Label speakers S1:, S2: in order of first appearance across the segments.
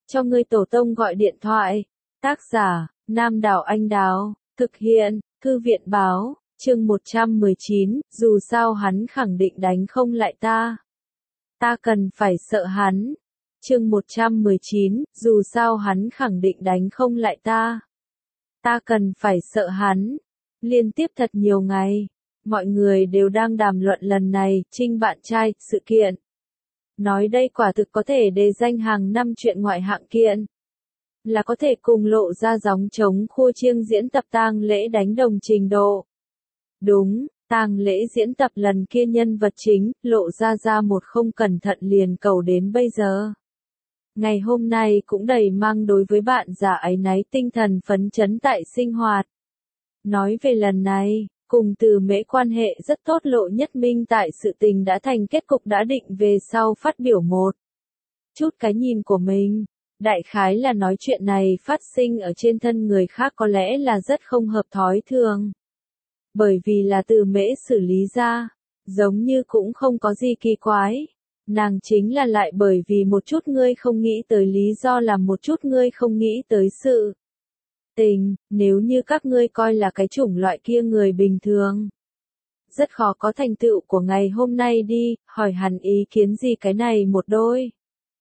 S1: cho ngươi tổ tông gọi điện thoại. Tác giả, Nam Đảo Anh Đào, thực hiện, Thư viện Báo, chương 119, dù sao hắn khẳng định đánh không lại ta. Ta cần phải sợ hắn. Chương 119, dù sao hắn khẳng định đánh không lại ta. Ta cần phải sợ hắn. Liên tiếp thật nhiều ngày, mọi người đều đang đàm luận lần này, Trinh bạn trai, sự kiện. Nói đây quả thực có thể đề danh hàng năm chuyện ngoại hạng kiện. Là có thể cùng Lộ ra gióng trống khua chiêng diễn tập tang lễ đánh đồng trình độ. Đúng, tang lễ diễn tập lần kia nhân vật chính, Lộ ra một không cẩn thận liền cầu đến bây giờ. Ngày hôm nay cũng đầy mang đối với bạn già áy náy tinh thần phấn chấn tại sinh hoạt. Nói về lần này, cùng Từ Mễ quan hệ rất tốt, Lộ Nhất Minh tại sự tình đã thành kết cục đã định về sau phát biểu một chút cái nhìn của mình. Đại khái là nói chuyện này phát sinh ở trên thân người khác có lẽ là rất không hợp thói thường. Bởi vì là Từ Mễ xử lý ra, giống như cũng không có gì kỳ quái. Nàng chính là lại bởi vì một chút ngươi không nghĩ tới lý do làm một chút ngươi không nghĩ tới sự tình, nếu như các ngươi coi là cái chủng loại kia người bình thường. Rất khó có thành tựu của ngày hôm nay đi, hỏi hẳn ý kiến gì cái này một đôi.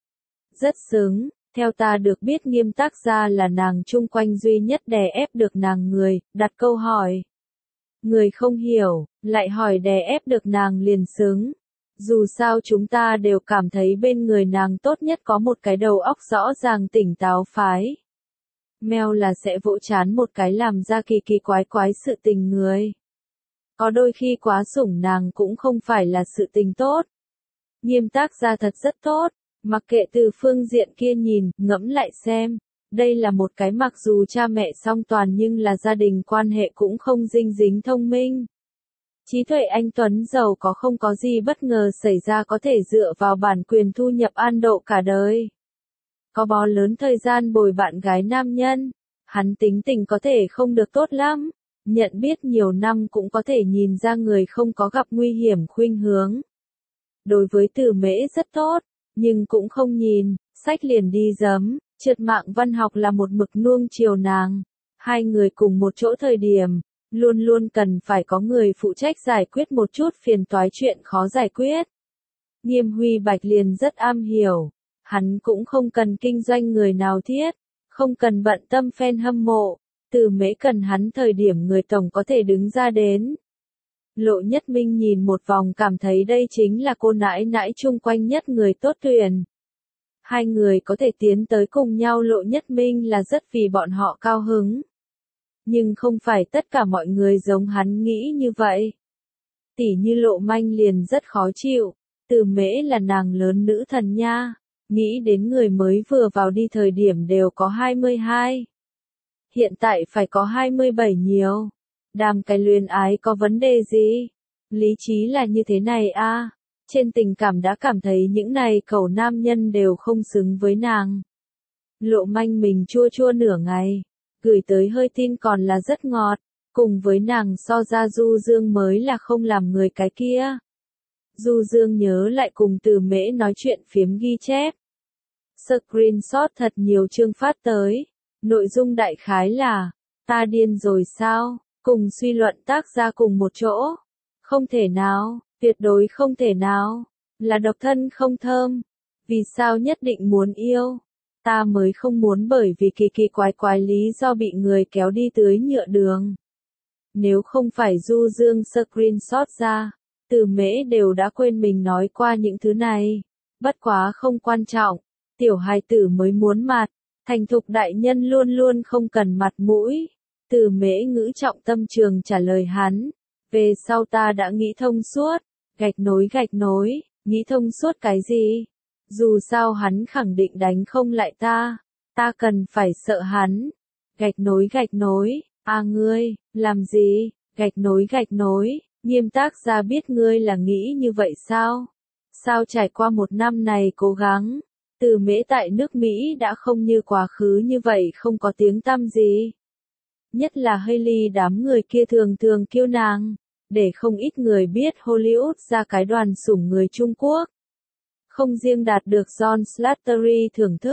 S1: Rất xứng, theo ta được biết Nghiêm tác gia là nàng chung quanh duy nhất đè ép được nàng người, đặt câu hỏi. Người không hiểu, lại hỏi đè ép được nàng liền xứng. Dù sao chúng ta đều cảm thấy bên người nàng tốt nhất có một cái đầu óc rõ ràng tỉnh táo phái. Mèo là sẽ vỗ chán một cái làm ra kỳ kỳ quái sự tình người. Có đôi khi quá sủng nàng cũng không phải là sự tình tốt. Nghiêm tác gia thật rất tốt, mặc kệ từ phương diện kia nhìn, ngẫm lại xem. Đây là một cái mặc dù cha mẹ song toàn nhưng là gia đình quan hệ cũng không dinh dính thông minh. Trí tuệ anh Tuấn giàu có không có gì bất ngờ xảy ra có thể dựa vào bản quyền thu nhập an độ cả đời. Có bó lớn thời gian bồi bạn gái nam nhân, hắn tính tình có thể không được tốt lắm, nhận biết nhiều năm cũng có thể nhìn ra người không có gặp nguy hiểm khuynh hướng. Đối với Từ Mễ rất tốt, nhưng cũng không nhìn, sách liền đi giấm, trượt mạng văn học là một mực nuông chiều nàng. Hai người cùng một chỗ thời điểm, luôn luôn cần phải có người phụ trách giải quyết một chút phiền toái chuyện khó giải quyết. Nghiêm Huy Bạch liền rất am hiểu, hắn cũng không cần kinh doanh người nào thiết, không cần bận tâm fan hâm mộ, Từ Mễ cần hắn thời điểm người tổng có thể đứng ra đến. Lộ Nhất Minh nhìn một vòng cảm thấy đây chính là cô nãi nãi chung quanh nhất người tốt tuyển. Hai người có thể tiến tới cùng nhau, Lộ Nhất Minh là rất vì bọn họ cao hứng. Nhưng không phải tất cả mọi người giống hắn nghĩ như vậy. Tỉ như Lộ Manh liền rất khó chịu, Từ Mễ là nàng lớn nữ thần nha, nghĩ đến người mới vừa vào đi thời điểm đều có 22. Hiện tại phải có 27 nhiều. Đàm cái luyến ái có vấn đề gì? Lý trí là như thế này a. Trên tình cảm đã cảm thấy những này cẩu nam nhân đều không xứng với nàng. Lộ Manh mình chua chua nửa ngày, gửi tới hơi tin còn là rất ngọt, cùng với nàng so ra Du Dương mới là không làm người cái kia. Du Dương nhớ lại cùng Từ Mễ nói chuyện phiếm ghi chép. Screenshot thật nhiều chương phát tới, nội dung đại khái là, ta điên rồi sao, cùng suy luận tác ra cùng một chỗ. Không thể nào, tuyệt đối không thể nào, là độc thân không thơm, vì sao nhất định muốn yêu. Ta mới không muốn bởi vì kỳ kỳ quái lý do bị người kéo đi tưới nhựa đường. Nếu không phải Du Dương screenshot ra, Từ Mễ đều đã quên mình nói qua những thứ này. Bất quá không quan trọng, tiểu hài tử mới muốn mặt, thành thục đại nhân luôn luôn không cần mặt mũi. Từ Mễ ngữ trọng tâm trường trả lời hắn, về sau ta đã nghĩ thông suốt, gạch nối, nghĩ thông suốt cái gì? Dù sao hắn khẳng định đánh không lại ta cần phải sợ hắn. Gạch nối, ngươi, làm gì? Gạch nối, Nghiêm tác gia biết ngươi là nghĩ như vậy sao? Sao trải qua một năm này cố gắng, Từ Mễ tại nước Mỹ đã không như quá khứ như vậy không có tiếng tăm gì. Nhất là Hailey đám người kia thường kêu nàng, để không ít người biết Hollywood ra cái đoàn sủng người Trung Quốc. Không riêng đạt được John Slattery thưởng thức,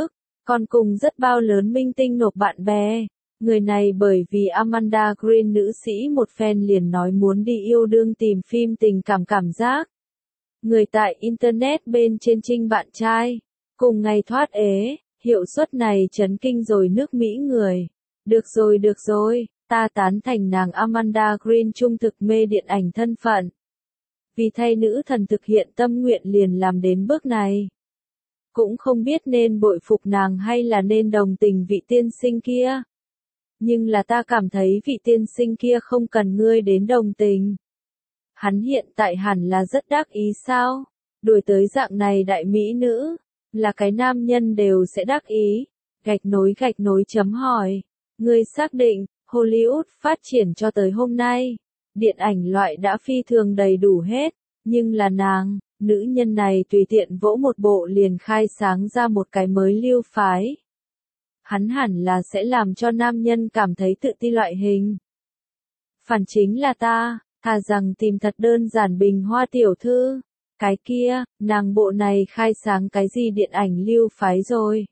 S1: Còn cùng rất bao lớn minh tinh nộp bạn bè. Người này bởi vì Amanda Green nữ sĩ một fan liền nói muốn đi yêu đương tìm phim tình cảm cảm giác. Người tại Internet bên trên trinh bạn trai. Cùng ngày thoát ế, hiệu suất này chấn kinh rồi nước Mỹ người. Được rồi, ta tán thành nàng Amanda Green trung thực mê điện ảnh thân phận. Vì thay nữ thần thực hiện tâm nguyện liền làm đến bước này. Cũng không biết nên bội phục nàng hay là nên đồng tình vị tiên sinh kia. Nhưng là ta cảm thấy vị tiên sinh kia không cần ngươi đến đồng tình. Hắn hiện tại hẳn là rất đắc ý sao? Đuổi tới dạng này đại mỹ nữ, là cái nam nhân đều sẽ đắc ý. Gạch nối chấm hỏi. Ngươi xác định, Hollywood phát triển cho tới hôm nay. Điện ảnh loại đã phi thường đầy đủ hết. Nhưng là nàng, nữ nhân này tùy tiện vỗ một bộ liền khai sáng ra một cái mới lưu phái. Hắn hẳn là sẽ làm cho nam nhân cảm thấy tự ti loại hình. Phản chính là ta, thà rằng tìm thật đơn giản bình hoa tiểu thư. Cái kia, nàng bộ này khai sáng cái gì điện ảnh lưu phái rồi.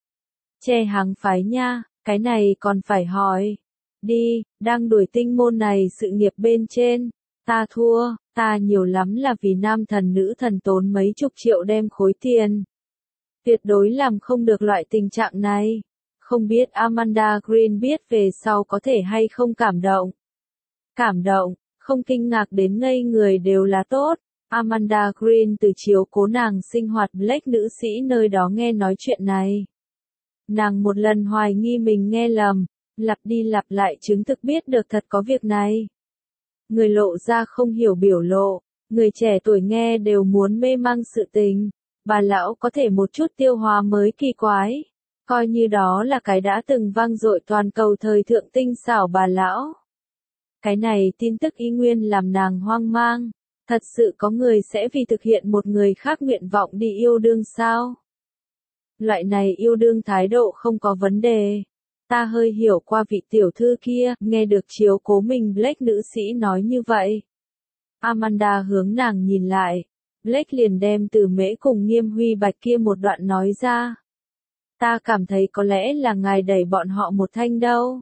S1: Che hàng phái nha, cái này còn phải hỏi. Đi, đang đuổi tinh môn này sự nghiệp bên trên. Ta thua, ta nhiều lắm là vì nam thần nữ thần tốn mấy chục triệu đem khối tiền. Tuyệt đối làm không được loại tình trạng này. Không biết Amanda Green biết về sau có thể hay không cảm động. Cảm động, không kinh ngạc đến ngây người đều là tốt. Amanda Green từ chiếu cố nàng sinh hoạt Black nữ sĩ nơi đó nghe nói chuyện này. Nàng một lần hoài nghi mình nghe lầm, lặp đi lặp lại chứng thực biết được thật có việc này. Người lộ ra không hiểu biểu lộ, người trẻ tuổi nghe đều muốn mê mang sự tình. Bà lão có thể một chút tiêu hóa mới kỳ quái. Coi như đó là cái đã từng vang dội toàn cầu thời thượng tinh xảo bà lão. Cái này tin tức y nguyên làm nàng hoang mang. Thật sự có người sẽ vì thực hiện một người khác nguyện vọng đi yêu đương sao? Loại này yêu đương thái độ không có vấn đề. Ta hơi hiểu qua vị tiểu thư kia, nghe được chiếu cố mình Black nữ sĩ nói như vậy. Amanda hướng nàng nhìn lại. Black liền đem từ Mễ cùng Nghiêm Huy Bạch kia một đoạn nói ra. Ta cảm thấy có lẽ là ngài đẩy bọn họ một thanh đâu.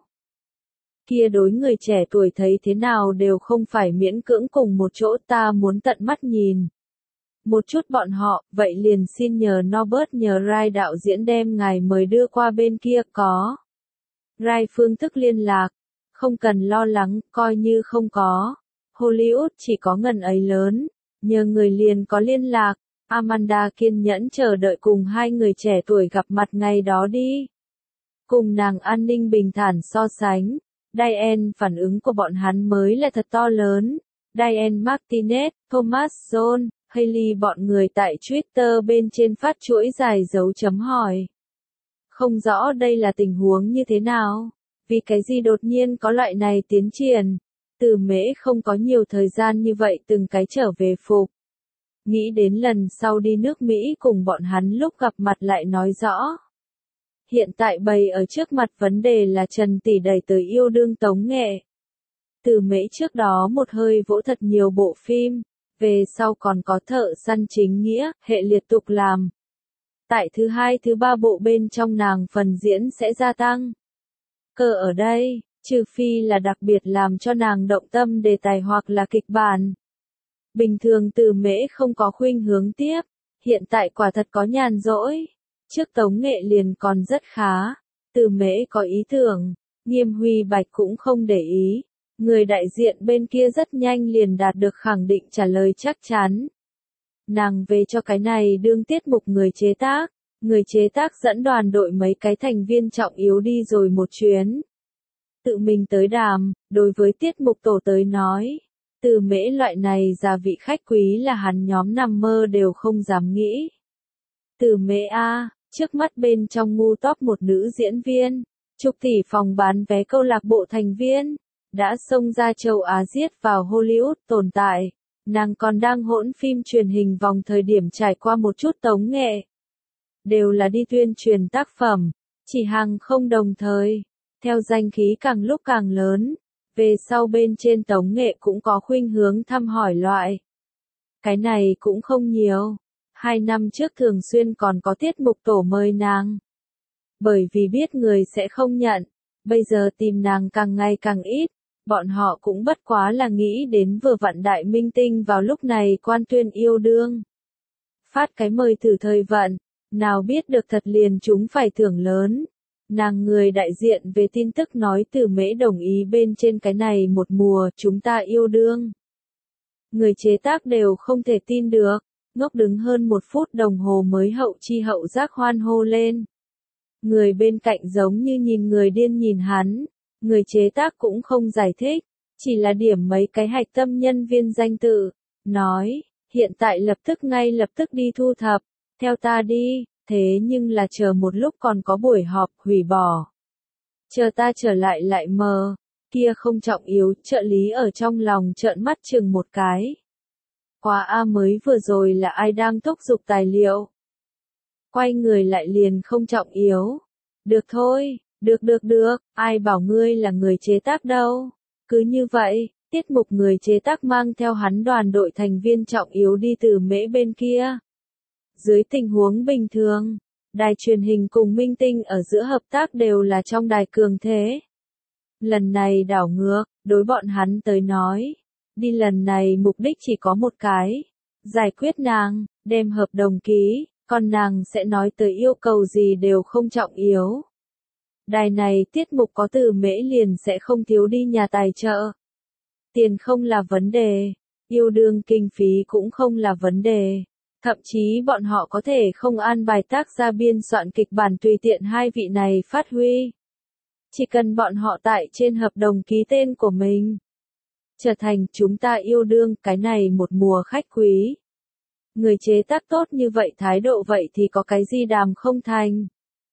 S1: Kia đối người trẻ tuổi thấy thế nào đều không phải miễn cưỡng cùng một chỗ, ta muốn tận mắt nhìn. Một chút bọn họ, vậy liền xin nhờ Norbert nhờ Rai đạo diễn đem ngài mời đưa qua bên kia có. Rai phương thức liên lạc. Không cần lo lắng, coi như không có. Hollywood chỉ có ngần ấy lớn. Nhờ người liền có liên lạc. Amanda kiên nhẫn chờ đợi cùng hai người trẻ tuổi gặp mặt ngày đó đi. Cùng nàng an ninh bình thản so sánh. Diane phản ứng của bọn hắn mới là thật to lớn. Diane Martinez, Thomas John, Hailey bọn người tại Twitter bên trên phát chuỗi dài dấu chấm hỏi. Không rõ đây là tình huống như thế nào. Vì cái gì đột nhiên có loại này tiến triển. Từ Mễ không có nhiều thời gian như vậy từng cái trở về phục. Nghĩ đến lần sau đi nước Mỹ cùng bọn hắn lúc gặp mặt lại nói rõ. Hiện tại bày ở trước mặt vấn đề là Trần Tỷ đẩy tới yêu đương tống nghệ. Từ Mễ trước đó một hơi vỗ thật nhiều bộ phim, về sau còn có Thợ săn chính nghĩa, hệ liệt tục làm. Tại thứ hai thứ ba bộ bên trong nàng phần diễn sẽ gia tăng. Cơ ở đây, trừ phi là đặc biệt làm cho nàng động tâm đề tài hoặc là kịch bản. Bình thường Từ Mễ không có khuynh hướng tiếp, hiện tại quả thật có nhàn rỗi. Trước tống nghệ liền còn rất khá, Từ Mễ có ý tưởng, Nghiêm Huy Bạch cũng không để ý. Người đại diện bên kia rất nhanh liền đạt được khẳng định trả lời chắc chắn. Nàng về cho cái này đương tiết mục người chế tác dẫn đoàn đội mấy cái thành viên trọng yếu đi rồi một chuyến. Tự mình tới đàm, đối với tiết mục tổ tới nói. Từ Mễ loại này gia vị khách quý là hắn nhóm nằm mơ đều không dám nghĩ. Từ Mễ A, trước mắt bên trong ngu top một nữ diễn viên, chục tỷ phòng bán vé câu lạc bộ thành viên, đã xông ra châu Á giết vào Hollywood tồn tại. Nàng còn đang hỗn phim truyền hình vòng thời điểm trải qua một chút tống nghệ. Đều là đi tuyên truyền tác phẩm, chỉ hàng không đồng thời, theo danh khí càng lúc càng lớn. Về sau bên trên tống nghệ cũng có khuynh hướng thăm hỏi loại. Cái này cũng không nhiều. 2 năm trước thường xuyên còn có tiết mục tổ mời nàng. Bởi vì biết người sẽ không nhận, bây giờ tìm nàng càng ngày càng ít, bọn họ cũng bất quá là nghĩ đến vừa vặn đại minh tinh vào lúc này quan tuyên yêu đương. Phát cái mời thử thời vận, nào biết được thật liền chúng phải thưởng lớn. Nàng người đại diện về tin tức nói Từ Mễ đồng ý bên trên cái này một mùa chúng ta yêu đương. Người chế tác đều không thể tin được, ngốc đứng hơn 1 phút đồng hồ mới hậu chi hậu giác hoan hô lên. Người bên cạnh giống như nhìn người điên nhìn hắn, người chế tác cũng không giải thích, chỉ là điểm mấy cái hạch tâm nhân viên danh tự, nói, hiện tại ngay lập tức đi thu thập, theo ta đi, thế nhưng là chờ một lúc còn có buổi họp hủy bỏ. Chờ ta trở lại mờ, kia không trọng yếu, trợ lý ở trong lòng trợn mắt chừng một cái. Quá a mới vừa rồi là ai đang thúc giục tài liệu. Quay người lại liền không trọng yếu. Được thôi, được, ai bảo ngươi là người chế tác đâu. Cứ như vậy, tiết mục người chế tác mang theo hắn đoàn đội thành viên trọng yếu đi Từ Mễ bên kia. Dưới tình huống bình thường, đài truyền hình cùng minh tinh ở giữa hợp tác đều là trong đài cường thế. Lần này đảo ngược, đối bọn hắn tới nói, đi lần này mục đích chỉ có một cái, giải quyết nàng, đem hợp đồng ký, còn nàng sẽ nói tới yêu cầu gì đều không trọng yếu. Đài này tiết mục có Từ Mễ liền sẽ không thiếu đi nhà tài trợ. Tiền không là vấn đề, yêu đương kinh phí cũng không là vấn đề. Thậm chí bọn họ có thể không an bài tác gia biên soạn kịch bản tùy tiện hai vị này phát huy. Chỉ cần bọn họ tại trên hợp đồng ký tên của mình. Trở thành chúng ta yêu đương cái này một mùa khách quý. Người chế tác tốt như vậy thái độ vậy thì có cái gì đàm không thành.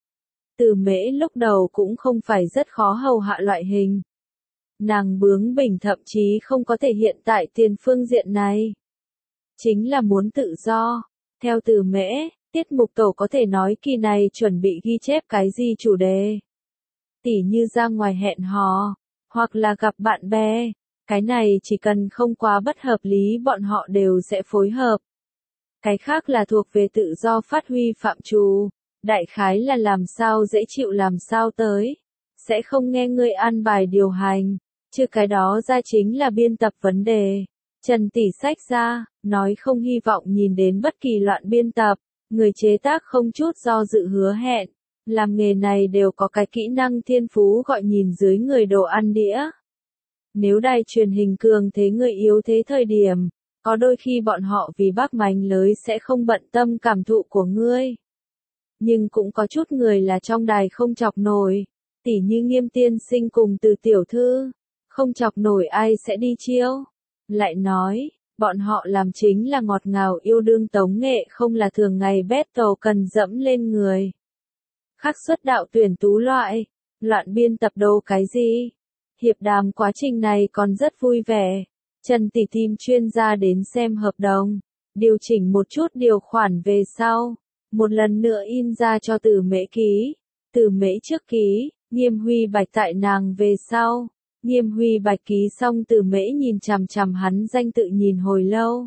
S1: Từ Mễ lúc đầu cũng không phải rất khó hầu hạ loại hình. Nàng bướng bỉnh thậm chí không có thể hiện tại tiền phương diện này. Chính là muốn tự do. Theo Từ Mễ, tiết mục tổ có thể nói kỳ này chuẩn bị ghi chép cái gì chủ đề. Tỉ như ra ngoài hẹn hò, hoặc là gặp bạn bè. Cái này chỉ cần không quá bất hợp lý bọn họ đều sẽ phối hợp. Cái khác là thuộc về tự do phát huy phạm trù. Đại khái là làm sao dễ chịu làm sao tới. Sẽ không nghe người an bài điều hành. Chứ cái đó ra chính là biên tập vấn đề. Trần Tỷ sách ra, nói không hy vọng nhìn đến bất kỳ loạn biên tập. Người chế tác không chút do dự hứa hẹn. Làm nghề này đều có cái kỹ năng thiên phú gọi nhìn dưới người đồ ăn đĩa. Nếu đài truyền hình cường thế người yếu thế thời điểm, có đôi khi bọn họ vì bác mánh lới sẽ không bận tâm cảm thụ của ngươi. Nhưng cũng có chút người là trong đài không chọc nổi, tỉ như Nghiêm tiên sinh cùng Từ tiểu thư, không chọc nổi ai sẽ đi chiêu. Lại nói, bọn họ làm chính là ngọt ngào yêu đương tống nghệ không là thường ngày battle cần dẫm lên người. Khắc xuất đạo tuyển tú loại, loạn biên tập đâu cái gì. Hiệp đàm quá trình này còn rất vui vẻ. Trần Tỷ tìm chuyên gia đến xem hợp đồng, điều chỉnh một chút điều khoản về sau, một lần nữa in ra cho Từ Mễ ký. Từ Mễ trước ký, Nghiêm Huy Bạch tại nàng về sau. Nghiêm Huy Bạch ký xong Từ Mễ nhìn chằm chằm hắn danh tự nhìn hồi lâu.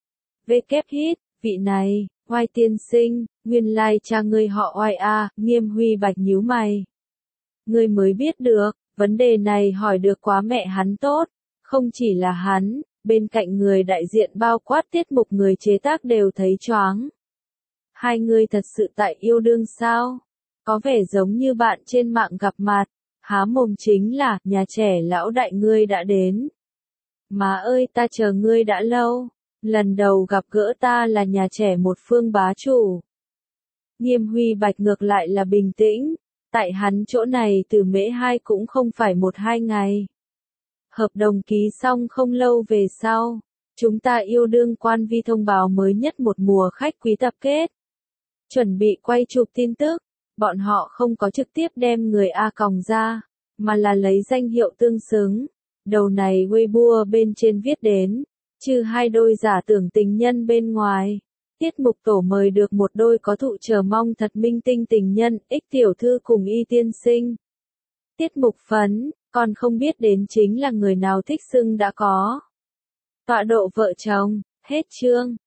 S1: Kép hít, vị này, Oai tiên sinh, nguyên lai cha ngươi họ Oai a, Nghiêm Huy Bạch nhíu mày. Ngươi mới biết được, vấn đề này hỏi được quá mẹ hắn tốt, không chỉ là hắn, bên cạnh người đại diện bao quát tiết mục người chế tác đều thấy choáng. Hai người thật sự tại yêu đương sao? Có vẻ giống như bạn trên mạng gặp mặt, há mồm chính là, nhà trẻ lão đại ngươi đã đến. Má ơi ta chờ ngươi đã lâu, lần đầu gặp gỡ ta là nhà trẻ một phương bá chủ. Nghiêm Huy Bạch ngược lại là bình tĩnh, tại hắn chỗ này Từ Mễ hai cũng không phải 1-2 ngày. Hợp đồng ký xong không lâu về sau, chúng ta yêu đương quan vi thông báo mới nhất một mùa khách quý tập kết. Chuẩn bị quay chụp tin tức, bọn họ không có trực tiếp đem người A còng ra, mà là lấy danh hiệu tương xứng. Đầu này Weibo bên trên viết đến, trừ hai đôi giả tưởng tình nhân bên ngoài. Tiết mục tổ mời được một đôi có thụ chờ mong thật minh tinh tình nhân, X tiểu thư cùng Y tiên sinh. Tiết mục phấn, còn không biết đến chính là người nào thích xưng đã có. Tọa độ vợ chồng, hết chương.